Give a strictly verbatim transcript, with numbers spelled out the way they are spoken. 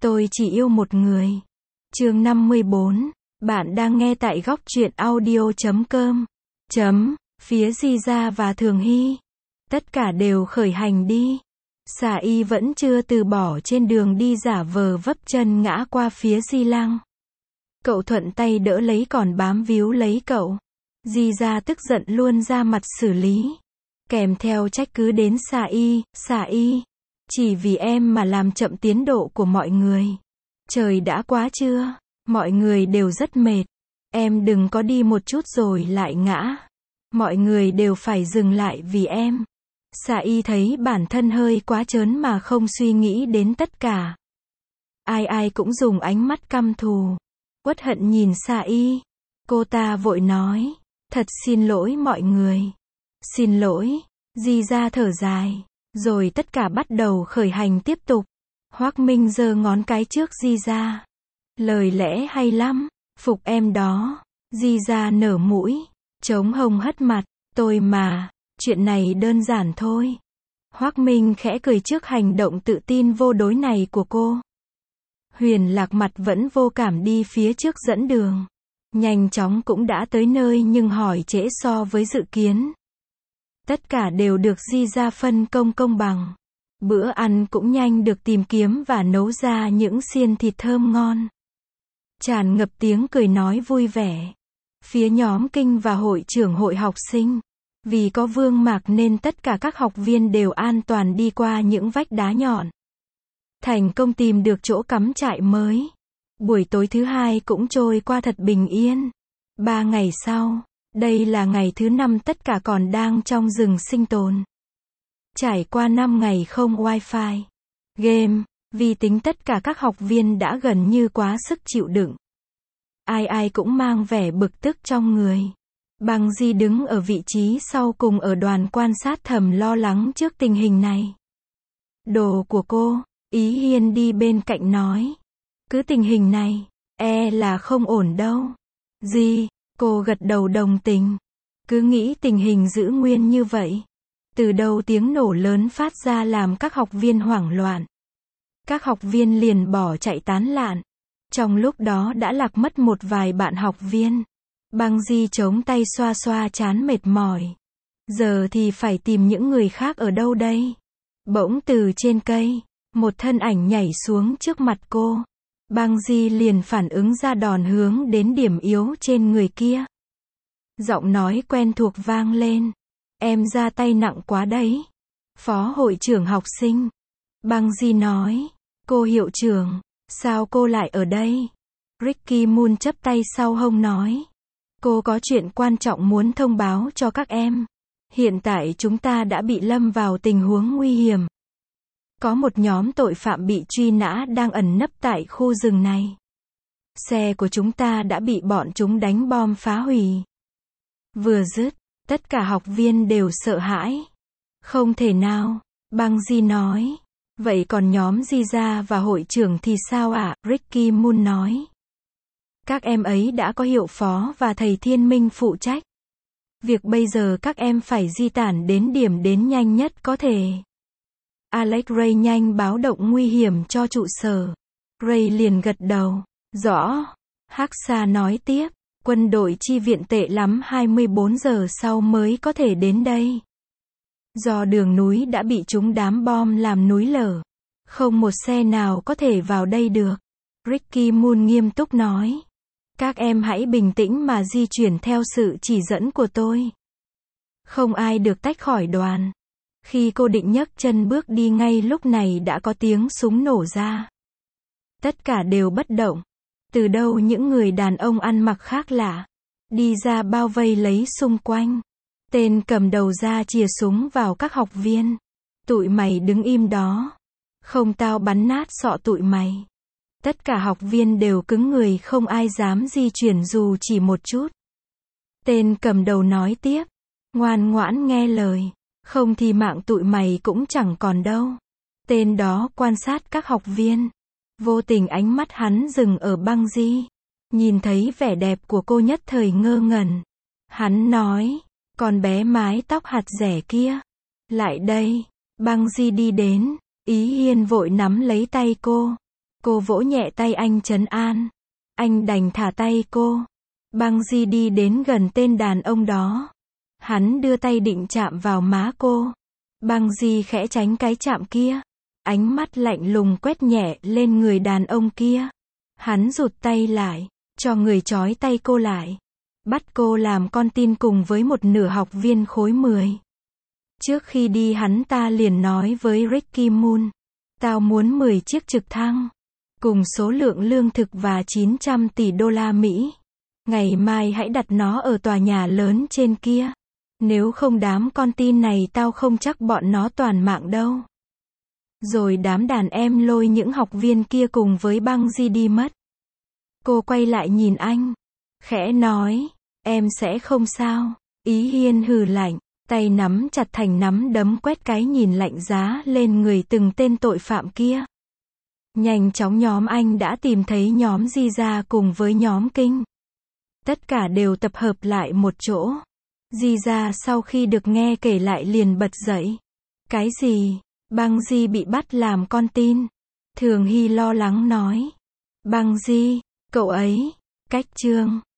Tôi chỉ yêu một người. Chương năm mươi bốn. Bạn đang nghe tại góc truyện audio chấm com. Chấm. Phía Di Gia và Thường Hy. Tất cả đều khởi hành đi. Xà Y vẫn chưa từ bỏ trên đường đi, giả vờ vấp chân ngã qua phía Di Lăng. Cậu thuận tay đỡ lấy còn bám víu lấy cậu. Di Gia tức giận luôn ra mặt xử lý. Kèm theo trách cứ đến Xà Y, Xà Y. Chỉ vì em mà làm chậm tiến độ của mọi người. Trời đã quá trưa. Mọi người đều rất mệt. Em đừng có đi một chút rồi lại ngã. Mọi người đều phải dừng lại vì em. Xà Y thấy bản thân hơi quá trớn mà không suy nghĩ đến tất cả. Ai ai cũng dùng ánh mắt căm thù. Uất hận nhìn Xà Y. Cô ta vội nói. Thật xin lỗi mọi người. Xin lỗi. Di Gia thở dài. Rồi tất cả bắt đầu khởi hành tiếp tục. Hoác Minh giơ ngón cái trước Di Gia. Lời lẽ hay lắm. Phục em đó. Di Gia nở mũi. Trống hồng hất mặt. Tôi mà. Chuyện này đơn giản thôi. Hoác Minh khẽ cười trước hành động tự tin vô đối này của cô. Huyền Lạc mặt vẫn vô cảm đi phía trước dẫn đường. Nhanh chóng cũng đã tới nơi nhưng hỏi trễ so với dự kiến. Tất cả đều được Di Gia phân công công bằng. Bữa ăn cũng nhanh được tìm kiếm và nấu ra những xiên thịt thơm ngon. Tràn ngập tiếng cười nói vui vẻ. Phía nhóm kinh và hội trưởng hội học sinh. Vì có Vương Mạc nên tất cả các học viên đều an toàn đi qua những vách đá nhọn. Thành công tìm được chỗ cắm trại mới. Buổi tối thứ hai cũng trôi qua thật bình yên. Ba ngày sau, đây là ngày thứ năm tất cả còn đang trong rừng sinh tồn. Trải qua năm ngày không wifi, game, vi tính tất cả các học viên đã gần như quá sức chịu đựng. Ai ai cũng mang vẻ bực tức trong người. Băng Di đứng ở vị trí sau cùng ở đoàn quan sát thầm lo lắng trước tình hình này. Đồ của cô, Ý Hiên đi bên cạnh nói. Cứ tình hình này, e là không ổn đâu. Di, cô gật đầu đồng tình. Cứ nghĩ tình hình giữ nguyên như vậy. Từ đâu tiếng nổ lớn phát ra làm các học viên hoảng loạn. Các học viên liền bỏ chạy tán loạn. Trong lúc đó đã lạc mất một vài bạn học viên. Băng Di chống tay xoa xoa trán mệt mỏi. Giờ thì phải tìm những người khác ở đâu đây? Bỗng từ trên cây, một thân ảnh nhảy xuống trước mặt cô. Băng Di liền phản ứng ra đòn hướng đến điểm yếu trên người kia. Giọng nói quen thuộc vang lên. Em ra tay nặng quá đấy. Phó hội trưởng học sinh. Băng Di nói. Cô hiệu trưởng, sao cô lại ở đây? Ricky Moon chắp tay sau hông nói. Cô có chuyện quan trọng muốn thông báo cho các em. Hiện tại chúng ta đã bị lâm vào tình huống nguy hiểm. Có một nhóm tội phạm bị truy nã đang ẩn nấp tại khu rừng này. Xe của chúng ta đã bị bọn chúng đánh bom phá hủy. Vừa dứt, tất cả học viên đều sợ hãi. Không thể nào, Băng Di nói. Vậy còn nhóm Di Gia và hội trưởng thì sao ạ? Ricky Moon nói. Các em ấy đã có hiệu phó và thầy Thiên Minh phụ trách. Việc bây giờ các em phải di tản đến điểm đến nhanh nhất có thể. Alex Ray nhanh báo động nguy hiểm cho trụ sở. Ray liền gật đầu. Rõ. Hắc Sa nói tiếp. Quân đội chi viện tệ lắm hai mươi bốn giờ sau mới có thể đến đây. Do đường núi đã bị chúng đám bom làm núi lở. Không một xe nào có thể vào đây được. Ricky Moon nghiêm túc nói. Các em hãy bình tĩnh mà di chuyển theo sự chỉ dẫn của tôi. Không ai được tách khỏi đoàn. Khi cô định nhấc chân bước đi ngay lúc này đã có tiếng súng nổ ra. Tất cả đều bất động. Từ đâu những người đàn ông ăn mặc khác lạ. Đi ra bao vây lấy xung quanh. Tên cầm đầu ra chìa súng vào các học viên. Tụi mày đứng im đó. Không tao bắn nát sọ tụi mày. Tất cả học viên đều cứng người không ai dám di chuyển dù chỉ một chút. Tên cầm đầu nói tiếp. Ngoan ngoãn nghe lời. Không thì mạng tụi mày cũng chẳng còn đâu. Tên đó quan sát các học viên. Vô tình ánh mắt hắn dừng ở Băng Di. Nhìn thấy vẻ đẹp của cô nhất thời ngơ ngẩn. Hắn nói. Con bé mái tóc hạt rẻ kia. Lại đây. Băng Di đi đến. Ý Hiên vội nắm lấy tay cô. Cô vỗ nhẹ tay anh trấn an. Anh đành thả tay cô. Băng Di đi đến gần tên đàn ông đó. Hắn đưa tay định chạm vào má cô. Băng Di khẽ tránh cái chạm kia. Ánh mắt lạnh lùng quét nhẹ lên người đàn ông kia. Hắn rụt tay lại, cho người trói tay cô lại. Bắt cô làm con tin cùng với một nửa học viên khối mười. Trước khi đi hắn ta liền nói với Ricky Moon. Tao muốn mười chiếc trực thăng. Cùng số lượng lương thực và chín trăm tỷ đô la Mỹ. Ngày mai hãy đặt nó ở tòa nhà lớn trên kia. Nếu không đám con tin này tao không chắc bọn nó toàn mạng đâu. Rồi đám đàn em lôi những học viên kia cùng với Băng Di đi mất. Cô quay lại nhìn anh. Khẽ nói. Em sẽ không sao. Ý Hiên hừ lạnh. Tay nắm chặt thành nắm đấm quét cái nhìn lạnh giá lên người từng tên tội phạm kia. Nhanh chóng nhóm anh đã tìm thấy nhóm Di ra cùng với nhóm Kinh. Tất cả đều tập hợp lại một chỗ. Di ra sau khi được nghe kể lại liền bật dậy. Cái gì? Băng Di bị bắt làm con tin. Thường Hy lo lắng nói. Băng Di, cậu ấy, cách chương